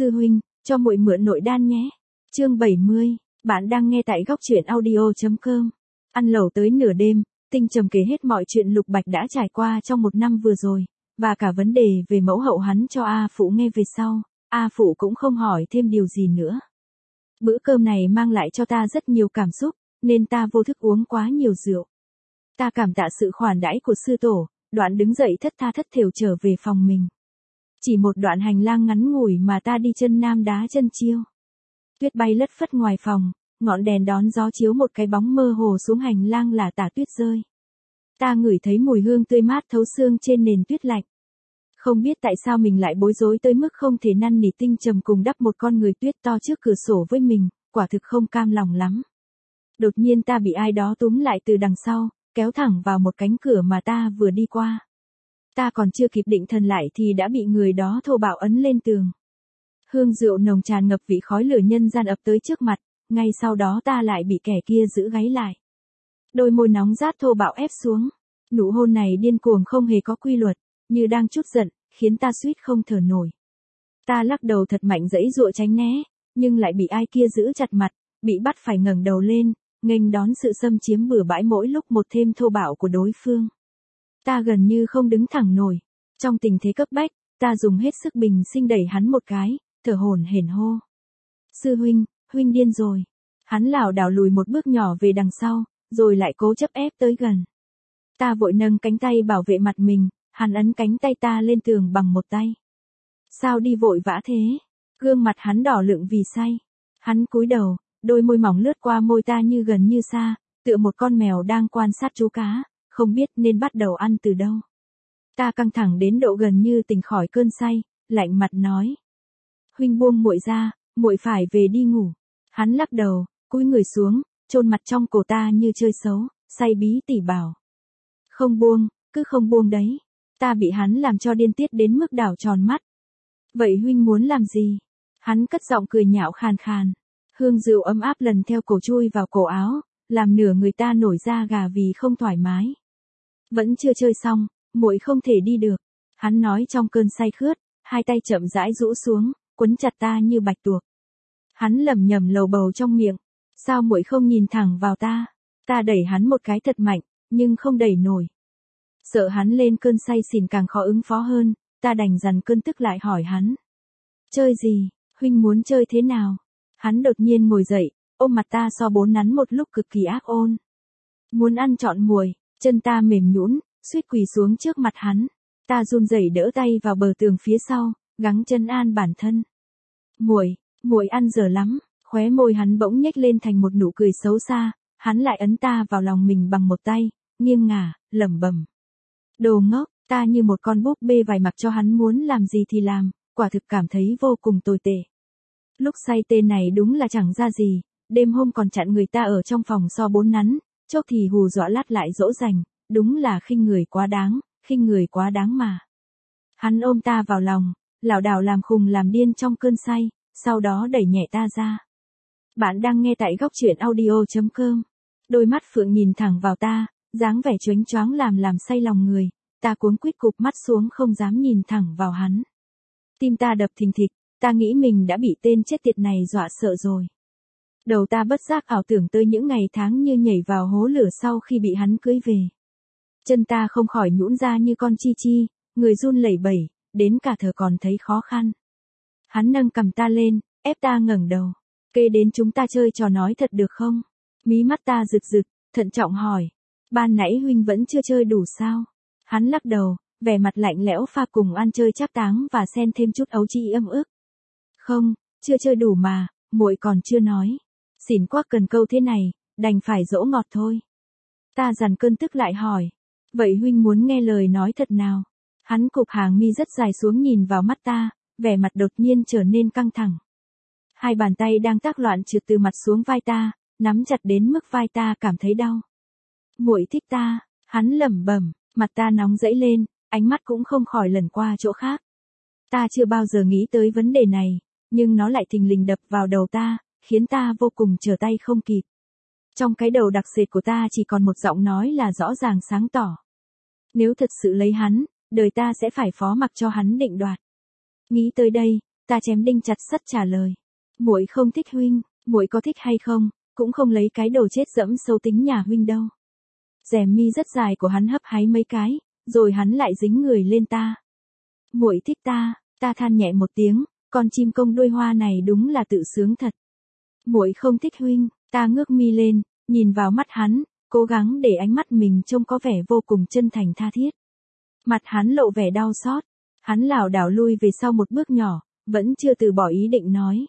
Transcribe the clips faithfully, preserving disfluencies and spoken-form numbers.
Sư huynh, cho muội mượn nội đan nhé. Chương bảy mươi, bạn đang nghe tại góc truyện audio chấm com. Ăn lẩu tới nửa đêm, Tinh Trầm kể hết mọi chuyện Lục Bạch đã trải qua trong một năm vừa rồi, và cả vấn đề về mẫu hậu hắn cho A Phụ nghe về sau. A Phụ cũng không hỏi thêm điều gì nữa. Bữa cơm này mang lại cho ta rất nhiều cảm xúc, nên ta vô thức uống quá nhiều rượu. Ta cảm tạ sự khoản đãi của sư tổ, đoạn đứng dậy thất tha thất thểu trở về phòng mình. Chỉ một đoạn hành lang ngắn ngủi mà ta đi chân nam đá chân chiêu. Tuyết bay lất phất ngoài phòng, ngọn đèn đón gió chiếu một cái bóng mơ hồ xuống hành lang là tả tuyết rơi. Ta ngửi thấy mùi hương tươi mát thấu xương trên nền tuyết lạnh. Không biết tại sao mình lại bối rối tới mức không thể năn nỉ Tinh Trầm cùng đắp một con người tuyết to trước cửa sổ với mình, quả thực không cam lòng lắm. Đột nhiên ta bị ai đó túm lại từ đằng sau, kéo thẳng vào một cánh cửa mà ta vừa đi qua. Ta còn chưa kịp định thần lại thì đã bị người đó thô bạo ấn lên tường. Hương rượu nồng tràn ngập vị khói lửa nhân gian ập tới trước mặt, ngay sau đó ta lại bị kẻ kia giữ gáy lại. Đôi môi nóng rát thô bạo ép xuống. Nụ hôn này điên cuồng không hề có quy luật, như đang trút giận, khiến ta suýt không thở nổi. Ta lắc đầu thật mạnh giãy giụa tránh né, nhưng lại bị ai kia giữ chặt mặt, bị bắt phải ngẩng đầu lên, nghênh đón sự xâm chiếm bừa bãi mỗi lúc một thêm thô bạo của đối phương. Ta gần như không đứng thẳng nổi. Trong tình thế cấp bách, ta dùng hết sức bình sinh đẩy hắn một cái, thở hổn hển hô. Sư huynh, huynh điên rồi. Hắn lảo đảo lùi một bước nhỏ về đằng sau, rồi lại cố chấp ép tới gần. Ta vội nâng cánh tay bảo vệ mặt mình, hắn ấn cánh tay ta lên tường bằng một tay. Sao đi vội vã thế? Gương mặt hắn đỏ lựng vì say. Hắn cúi đầu, đôi môi mỏng lướt qua môi ta như gần như xa, tựa một con mèo đang quan sát chú cá, không biết nên bắt đầu ăn từ đâu. Ta căng thẳng đến độ gần như tỉnh khỏi cơn say, lạnh mặt nói. Huynh buông muội ra, muội phải về đi ngủ. Hắn lắc đầu, cúi người xuống, chôn mặt trong cổ ta như chơi xấu, say bí tỉ bảo. Không buông, cứ không buông đấy. Ta bị hắn làm cho điên tiết đến mức đảo tròn mắt. Vậy huynh muốn làm gì? Hắn cất giọng cười nhạo khàn khàn. Hương rượu ấm áp lần theo cổ chui vào cổ áo, làm nửa người ta nổi da gà vì không thoải mái. Vẫn chưa chơi xong, muội không thể đi được. Hắn nói trong cơn say khướt, hai tay chậm rãi rũ xuống, quấn chặt ta như bạch tuộc. Hắn lẩm nhẩm lầu bầu trong miệng. Sao muội không nhìn thẳng vào ta? Ta đẩy hắn một cái thật mạnh, nhưng không đẩy nổi. Sợ hắn lên cơn say xỉn càng khó ứng phó hơn, ta đành dằn cơn tức lại hỏi hắn. Chơi gì, huynh muốn chơi thế nào? Hắn đột nhiên ngồi dậy, ôm mặt ta so bốn nắn một lúc cực kỳ ác ôn. Muốn ăn trọn muồi, chân ta mềm nhũn, suýt quỳ xuống trước mặt hắn. Ta run rẩy đỡ tay vào bờ tường phía sau, gắng trấn an bản thân. Muội, muội ăn dở lắm. Khóe môi hắn bỗng nhếch lên thành một nụ cười xấu xa, hắn lại ấn ta vào lòng mình bằng một tay, nghiêng ngả, lẩm bẩm. Đồ ngốc, ta như một con búp bê vài mặc cho hắn muốn làm gì thì làm, quả thực cảm thấy vô cùng tồi tệ. Lúc say tên này đúng là chẳng ra gì, đêm hôm còn chặn người ta ở trong phòng so bốn nắn, chốc thì hù dọa lát lại dỗ dành, đúng là khinh người quá đáng, khinh người quá đáng mà. Hắn ôm ta vào lòng, lảo đảo làm khùng làm điên trong cơn say, sau đó đẩy nhẹ ta ra. Bạn đang nghe tại góc truyện audio chấm com. Đôi mắt phượng nhìn thẳng vào ta, dáng vẻ chónh choáng làm làm say lòng người, ta cuống quýt cụp mắt xuống không dám nhìn thẳng vào hắn. Tim ta đập thình thịch, ta nghĩ mình đã bị tên chết tiệt này dọa sợ rồi. Đầu ta bất giác ảo tưởng tới những ngày tháng như nhảy vào hố lửa sau khi bị hắn cưới về. Chân ta không khỏi nhũn ra như con chi chi, người run lẩy bẩy, đến cả thở còn thấy khó khăn. Hắn nâng cằm ta lên, ép ta ngẩng đầu. Kê đến chúng ta chơi trò nói thật được không? Mí mắt ta rực rực, thận trọng hỏi. Ban nãy huynh vẫn chưa chơi đủ sao? Hắn lắc đầu, vẻ mặt lạnh lẽo pha cùng ăn chơi trác táng và xen thêm chút ấu trĩ âm ức. Không, chưa chơi đủ mà, muội còn chưa nói. Xỉn quá cần câu thế này, đành phải dỗ ngọt thôi. Ta dằn cơn tức lại hỏi. Vậy huynh muốn nghe lời nói thật nào? Hắn cụp hàng mi rất dài xuống nhìn vào mắt ta, vẻ mặt đột nhiên trở nên căng thẳng. Hai bàn tay đang tác loạn trượt từ mặt xuống vai ta, nắm chặt đến mức vai ta cảm thấy đau. Muội thích ta, hắn lẩm bẩm, mặt ta nóng rẫy lên, ánh mắt cũng không khỏi lẩn qua chỗ khác. Ta chưa bao giờ nghĩ tới vấn đề này, nhưng nó lại thình lình đập vào đầu ta, khiến ta vô cùng trở tay không kịp. Trong cái đầu đặc sệt của ta chỉ còn một giọng nói là rõ ràng sáng tỏ. Nếu thật sự lấy hắn, đời ta sẽ phải phó mặc cho hắn định đoạt. Nghĩ tới đây, Ta chém đinh chặt sắt trả lời. Muội không thích huynh, muội có thích hay không, cũng không lấy cái đồ chết dẫm sâu tính nhà huynh đâu. Rèm mi rất dài của hắn hấp háy mấy cái, rồi hắn lại dính người lên ta. Muội thích ta, ta than nhẹ một tiếng, con chim công đuôi hoa này đúng là tự sướng thật. Muội không thích huynh, ta ngước mi lên, nhìn vào mắt hắn, cố gắng để ánh mắt mình trông có vẻ vô cùng chân thành tha thiết. Mặt hắn lộ vẻ đau xót, hắn lảo đảo lui về sau một bước nhỏ, vẫn chưa từ bỏ ý định nói.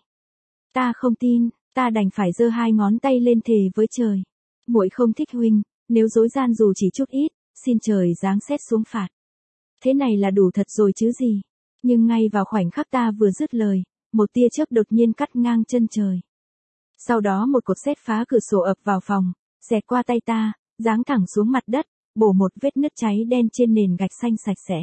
Ta không tin, ta đành phải giơ hai ngón tay lên thề với trời. Muội không thích huynh, nếu dối gian dù chỉ chút ít, xin trời giáng xét xuống phạt. Thế này là đủ thật rồi chứ gì. Nhưng ngay vào khoảnh khắc ta vừa dứt lời, một tia chớp đột nhiên cắt ngang chân trời. Sau đó một cột sét phá cửa sổ ập vào phòng, xẹt qua tay ta, giáng thẳng xuống mặt đất, bổ một vết nứt cháy đen trên nền gạch xanh sạch sẽ.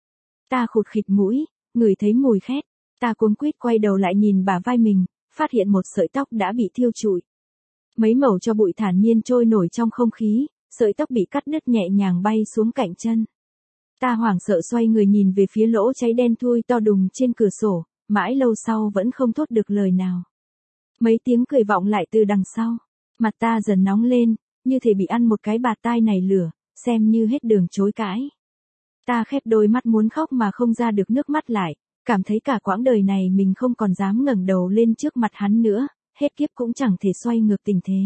Ta khụt khịt mũi, ngửi thấy mùi khét, ta cuống quýt quay đầu lại nhìn bả vai mình, phát hiện một sợi tóc đã bị thiêu trụi. Mấy mẩu tro bụi thản nhiên trôi nổi trong không khí, sợi tóc bị cắt đứt nhẹ nhàng bay xuống cạnh chân. Ta hoảng sợ xoay người nhìn về phía lỗ cháy đen thui to đùng trên cửa sổ, mãi lâu sau vẫn không thốt được lời nào. Mấy tiếng cười vọng lại từ đằng sau, mặt ta dần nóng lên, như thể bị ăn một cái bạt tai này lửa, xem như hết đường chối cãi. Ta khép đôi mắt muốn khóc mà không ra được nước mắt lại, cảm thấy cả quãng đời này mình không còn dám ngẩng đầu lên trước mặt hắn nữa, hết kiếp cũng chẳng thể xoay ngược tình thế.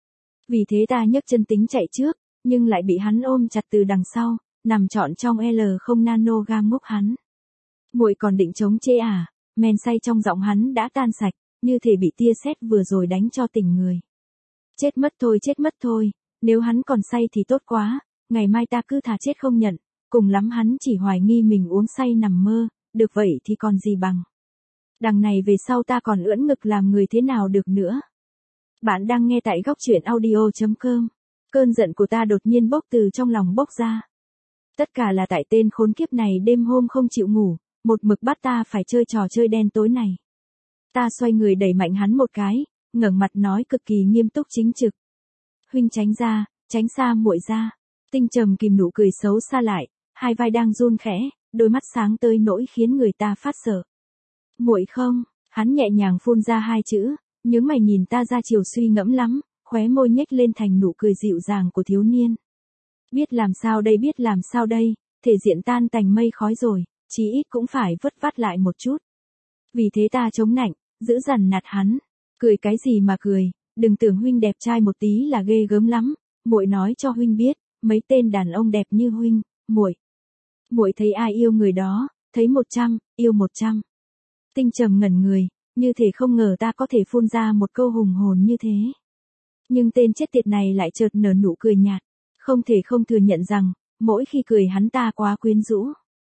Vì thế ta nhấc chân tính chạy trước, nhưng lại bị hắn ôm chặt từ đằng sau, nằm trọn trong L không nano gam ngốc hắn. Muội còn định chống chê à? Men say trong giọng hắn đã tan sạch, như thể bị tia sét vừa rồi đánh cho tỉnh người. Chết mất thôi, chết mất thôi, nếu hắn còn say thì tốt quá, ngày mai ta cứ thà chết không nhận, cùng lắm hắn chỉ hoài nghi mình uống say nằm mơ, được vậy thì còn gì bằng. Đằng này về sau ta còn ưỡn ngực làm người thế nào được nữa. Bạn đang nghe tại góc truyện audio chấm com. Cơn giận của ta đột nhiên bốc từ trong lòng bốc ra. Tất cả là tại tên khốn kiếp này đêm hôm không chịu ngủ, một mực bắt ta phải chơi trò chơi đen tối này. Ta xoay người đẩy mạnh hắn một cái, ngẩng mặt nói cực kỳ nghiêm túc chính trực. Huynh tránh ra, tránh xa muội ra. Tinh trầm kìm nụ cười xấu xa lại, hai vai đang run khẽ, đôi mắt sáng tới nỗi khiến người ta phát sợ. Muội không, hắn nhẹ nhàng phun ra hai chữ, nhướng mày nhìn ta ra chiều suy ngẫm lắm, khóe môi nhếch lên thành nụ cười dịu dàng của thiếu niên. Biết làm sao đây, biết làm sao đây, thể diện tan tành mây khói rồi, chí ít cũng phải vất vát lại một chút. Vì thế ta chống nạnh, giữ dằn nạt hắn, cười cái gì mà cười, đừng tưởng huynh đẹp trai một tí là ghê gớm lắm, muội nói cho huynh biết, mấy tên đàn ông đẹp như huynh, muội, muội thấy ai yêu người đó, thấy một trăm, yêu một trăm. Tinh trầm ngẩn người, như thể không ngờ ta có thể phun ra một câu hùng hồn như thế. Nhưng tên chết tiệt này lại chợt nở nụ cười nhạt, không thể không thừa nhận rằng, mỗi khi cười hắn ta quá quyến rũ.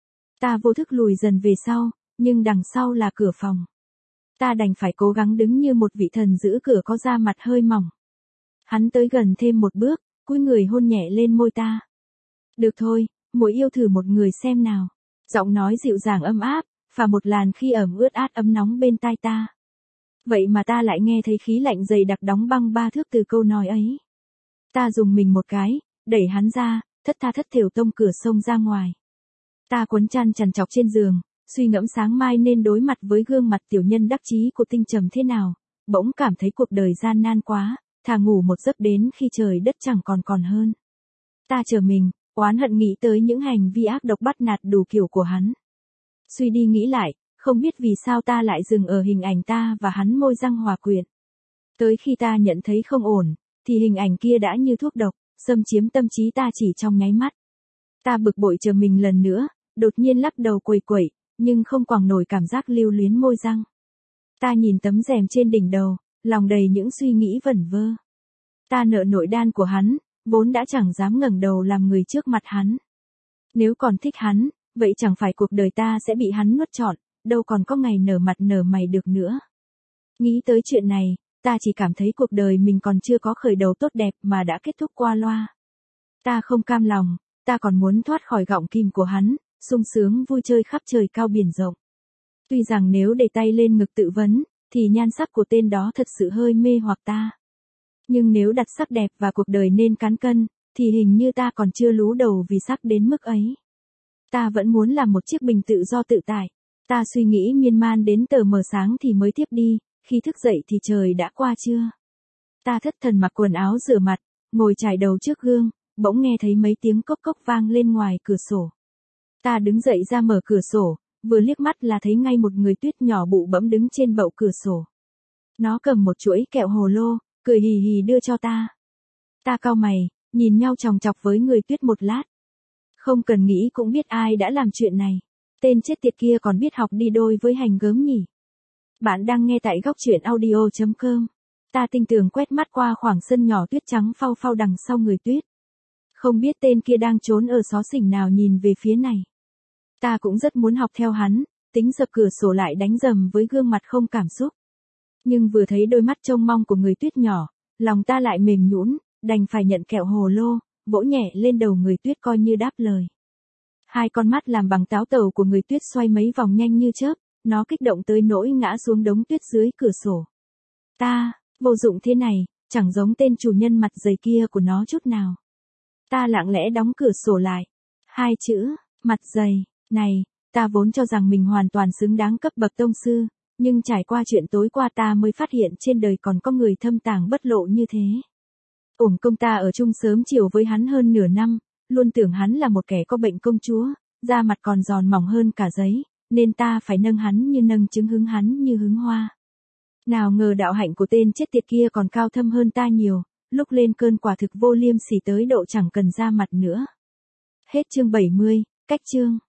Ta vô thức lùi dần về sau, nhưng đằng sau là cửa phòng. Ta đành phải cố gắng đứng như một vị thần giữ cửa có da mặt hơi mỏng. Hắn tới gần thêm một bước, cúi người hôn nhẹ lên môi ta. Được thôi, muội yêu thử một người xem nào. Giọng nói dịu dàng ấm áp, và một làn khi ẩm ướt át ấm nóng bên tai ta. Vậy mà ta lại nghe thấy khí lạnh dày đặc đóng băng ba thước từ câu nói ấy. Ta dùng mình một cái, đẩy hắn ra, thất tha thất thểu tông cửa sông ra ngoài. Ta quấn chăn trằn trọc trên giường, suy ngẫm sáng mai nên đối mặt với gương mặt tiểu nhân đắc chí của Tinh Trầm thế nào, bỗng cảm thấy cuộc đời gian nan quá, thà ngủ một giấc đến khi trời đất chẳng còn còn hơn. Ta chờ mình, oán hận nghĩ tới những hành vi ác độc bắt nạt đủ kiểu của hắn. Suy đi nghĩ lại, không biết vì sao ta lại dừng ở hình ảnh ta và hắn môi răng hòa quyện. Tới khi ta nhận thấy không ổn, thì hình ảnh kia đã như thuốc độc, xâm chiếm tâm trí ta chỉ trong nháy mắt. Ta bực bội chờ mình lần nữa, đột nhiên lắc đầu quẩy quẩy, nhưng không quàng nổi cảm giác lưu luyến môi răng. Ta nhìn tấm rèm trên đỉnh đầu, lòng đầy những suy nghĩ vẩn vơ. Ta nợ nội đan của hắn, vốn đã chẳng dám ngẩng đầu làm người trước mặt hắn. Nếu còn thích hắn, vậy chẳng phải cuộc đời ta sẽ bị hắn nuốt trọn, đâu còn có ngày nở mặt nở mày được nữa. Nghĩ tới chuyện này, ta chỉ cảm thấy cuộc đời mình còn chưa có khởi đầu tốt đẹp mà đã kết thúc qua loa. Ta không cam lòng, ta còn muốn thoát khỏi gọng kìm của hắn, sung sướng vui chơi khắp trời cao biển rộng. Tuy rằng nếu để tay lên ngực tự vấn, thì nhan sắc của tên đó thật sự hơi mê hoặc ta. Nhưng nếu đặt sắc đẹp và cuộc đời nên cán cân, thì hình như ta còn chưa lú đầu vì sắc đến mức ấy. Ta vẫn muốn làm một chiếc bình tự do tự tại. Ta suy nghĩ miên man đến tờ mờ sáng thì mới tiếp đi, khi thức dậy thì trời đã qua trưa. Ta thất thần mặc quần áo rửa mặt, ngồi chải đầu trước gương, bỗng nghe thấy mấy tiếng cốc cốc vang lên ngoài cửa sổ. Ta đứng dậy ra mở cửa sổ, vừa liếc mắt là thấy ngay một người tuyết nhỏ bụ bẫm đứng trên bậu cửa sổ. Nó cầm một chuỗi kẹo hồ lô, cười hì hì đưa cho ta. Ta cau mày, nhìn nhau chòng chọc với người tuyết một lát. Không cần nghĩ cũng biết ai đã làm chuyện này. Tên chết tiệt kia còn biết học đi đôi với hành gớm nhỉ. Bạn đang nghe tại góc truyện audio chấm com. Ta tinh tường quét mắt qua khoảng sân nhỏ tuyết trắng phau phau đằng sau người tuyết. Không biết tên kia đang trốn ở xó xỉnh nào nhìn về phía này. Ta cũng rất muốn học theo hắn, tính dập cửa sổ lại đánh rầm với gương mặt không cảm xúc. Nhưng vừa thấy đôi mắt trông mong của người tuyết nhỏ, lòng ta lại mềm nhũn, đành phải nhận kẹo hồ lô, vỗ nhẹ lên đầu người tuyết coi như đáp lời. Hai con mắt làm bằng táo tàu của người tuyết xoay mấy vòng nhanh như chớp, nó kích động tới nỗi ngã xuống đống tuyết dưới cửa sổ. Ta, vô dụng thế này, chẳng giống tên chủ nhân mặt dày kia của nó chút nào. Ta lặng lẽ đóng cửa sổ lại. Hai chữ, mặt dày, này, ta vốn cho rằng mình hoàn toàn xứng đáng cấp bậc tông sư, nhưng trải qua chuyện tối qua ta mới phát hiện trên đời còn có người thâm tàng bất lộ như thế. Uổng công ta ở chung sớm chiều với hắn hơn nửa năm, luôn tưởng hắn là một kẻ có bệnh công chúa, da mặt còn giòn mỏng hơn cả giấy, nên ta phải nâng hắn như nâng trứng, hứng hắn như hứng hoa. Nào ngờ đạo hạnh của tên chết tiệt kia còn cao thâm hơn ta nhiều, lúc lên cơn quả thực vô liêm sỉ tới độ chẳng cần ra mặt nữa. Hết chương bảy mươi, cách chương.